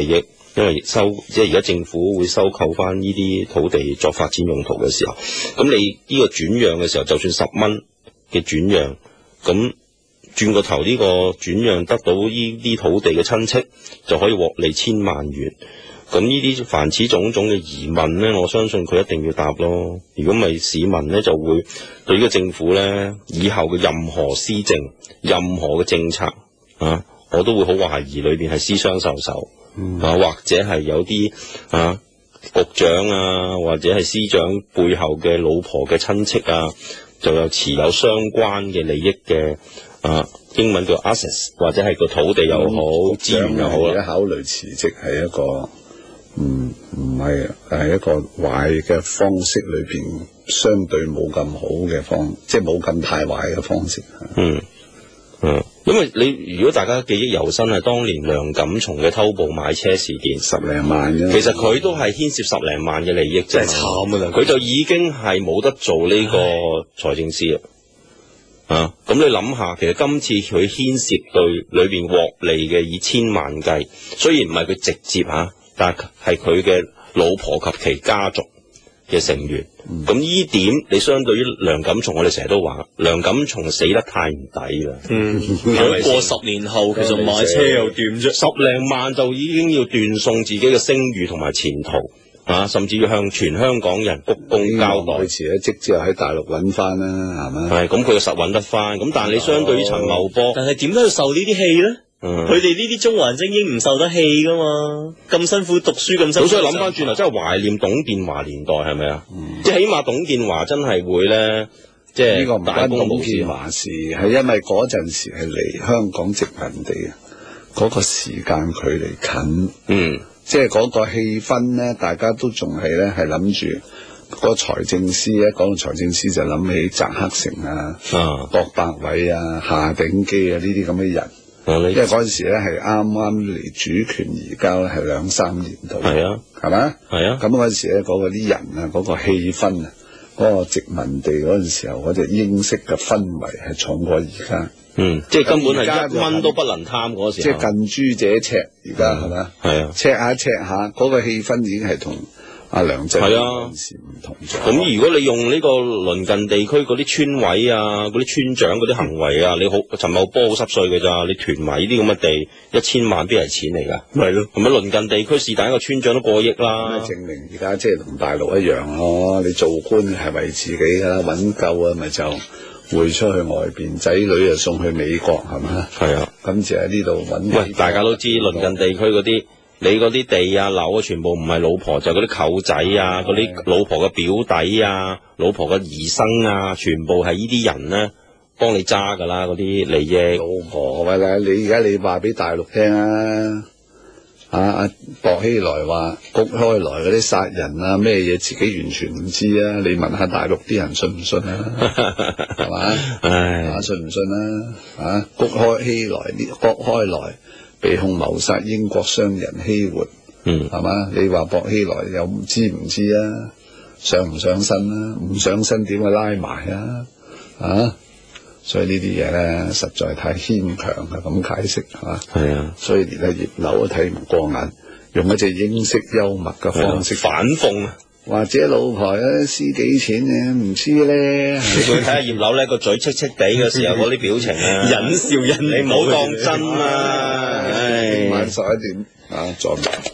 因為收即係而家政府會收購翻呢啲土地作發展用途嘅時候，咁你呢個轉讓嘅時候，就算十蚊嘅轉讓，咁轉個頭呢個轉讓得到呢啲土地嘅親戚就可以獲利千萬元。咁呢啲凡此種種嘅疑問咧，我相信佢一定要答咯。如果唔係市民咧，就會對呢個政府咧以後嘅任何施政、任何嘅政策啊，我都會好懷疑裏邊係私相授受。嗯、啊，或者係有啲啊局長啊，或者係司長背後嘅老婆嘅親戚啊，就有持有相關嘅利益嘅啊，英文叫 assets， 或者係個土地又好，資、嗯、源又好啦。 而家考慮辭職係一個唔唔係係一個壞嘅方式裏邊，相對冇咁好嘅方，即係冇咁太壞嘅方式。 嗯。嗯，因為你如果大家記憶猶新係當年梁錦松嘅偷步買車事件， 十零萬嘅， 其實佢都係牽涉十零萬嘅利益，真係慘噶啦！佢就已經係冇得做呢個財政司啦。啊，咁你諗下，其實今次佢牽涉對裏邊獲利嘅以千萬計，雖然唔係佢直接吓、啊，但係係佢嘅老婆及其家族嘅成員。咁呢、嗯、點你相對於梁錦松，我哋成日都話梁錦松死得太唔抵啦。嗯， 佢過十年後其實買車又點啫？ 十零萬就已經要斷送自己嘅聲譽同埋前途啊，甚至要向全香港人鞠躬交代。 佢辭咗職之後喺大陸揾翻啦，係咪？ 係咁，佢實揾得翻。咁但係你相對於陳茂波， 但係點解要受呢啲氣咧？佢哋呢啲中環精英唔受得氣噶嘛，咁辛苦讀書咁辛苦。 咁所以諗翻轉頭，真係懷念董建華年代係咪啊？嗯、即係起碼董建華真係會咧，即係呢個唔關董建華事，係因為嗰陣時係嚟香港殖民地啊，嗰、嗰個時間距離近，嗯，即係嗰個氣氛咧，大家都仲係咧係諗住嗰個財政司咧，講到財政司就諗起翟克成啊、啊郭伯偉啊、夏鼎基啊呢啲咁嘅人。因為嗰陣時咧係啱啱嚟主權移交咧係兩三年度，係啊，係咪？係啊。咁嗰陣時咧嗰個啲人啊，嗰、嗰個氣氛啊，嗰、嗰個殖民地嗰陣時候嗰隻英式嘅氛圍係重過而家。嗯， 即係根本係一蚊都不能貪嗰時候。 即係近朱者赤，而家係咪？係啊，赤下赤下，嗰、嗰個氣氛已經係同阿梁振英嗰陣時唔同咗。 咁如果你用呢個鄰近地區嗰啲村委啊、嗰啲村長嗰啲行為啊，你好陳茂波好濕碎嘅咋？你屯埋呢啲咁嘅地，一千萬邊係錢嚟㗎？係咯，係咪鄰近地區是但一個村長都過億啦？ 證明而家即係同大陸一樣咯。你做官係為自己㗎啦，揾夠啊，咪就匯出去外邊，仔女就送去美國係咪？係啊，咁就喺呢度揾。 喂，大家都知鄰近地區嗰啲。你嗰啲地啊樓啊，全部唔係老婆，就嗰、是、啲舅仔啊，嗰啲老婆嘅表弟啊，老婆嘅兒甥啊，全部係呢啲人咧幫你揸噶啦，嗰啲利益。 老婆喂，你而家你話俾大陸聽啊，啊啊薄熙來話谷開來嗰啲殺人啊咩嘢，自己完全唔知啊，你問下大陸啲人信唔信啊？係嘛？唉，啊、信唔信啊？啊谷開熙來呢？谷開來。被控謀殺英國商人希活，嗯，係嘛？你話薄熙來又唔知唔知啊？上唔上身啊？唔上身點去拉埋啊？啊！所以呢啲嘢咧，實在太牽強嘅咁解釋，係嘛？係啊，所以連阿葉劉都睇唔過眼，用一隻英式幽默嘅方式反諷啊！ 或者老婆咧私幾錢嘅唔知咧， 你睇下葉劉咧個嘴戚戚地嘅時候嗰啲表情啊， 忍笑忍， 你唔好當真啊！唉， 晚十一點啊，再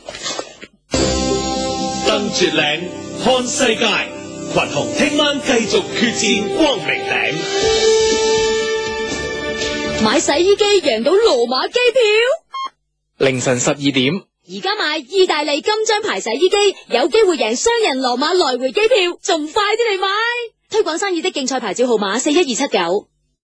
登絕嶺看世界，群雄聽晚繼續決戰光明頂。 買洗衣機贏到羅馬機票， 凌晨十二點。 而家買意大利金章牌洗衣機，有機會贏雙人羅馬來回機票，仲快啲嚟買！推廣生意的競賽牌照號碼四一二七九。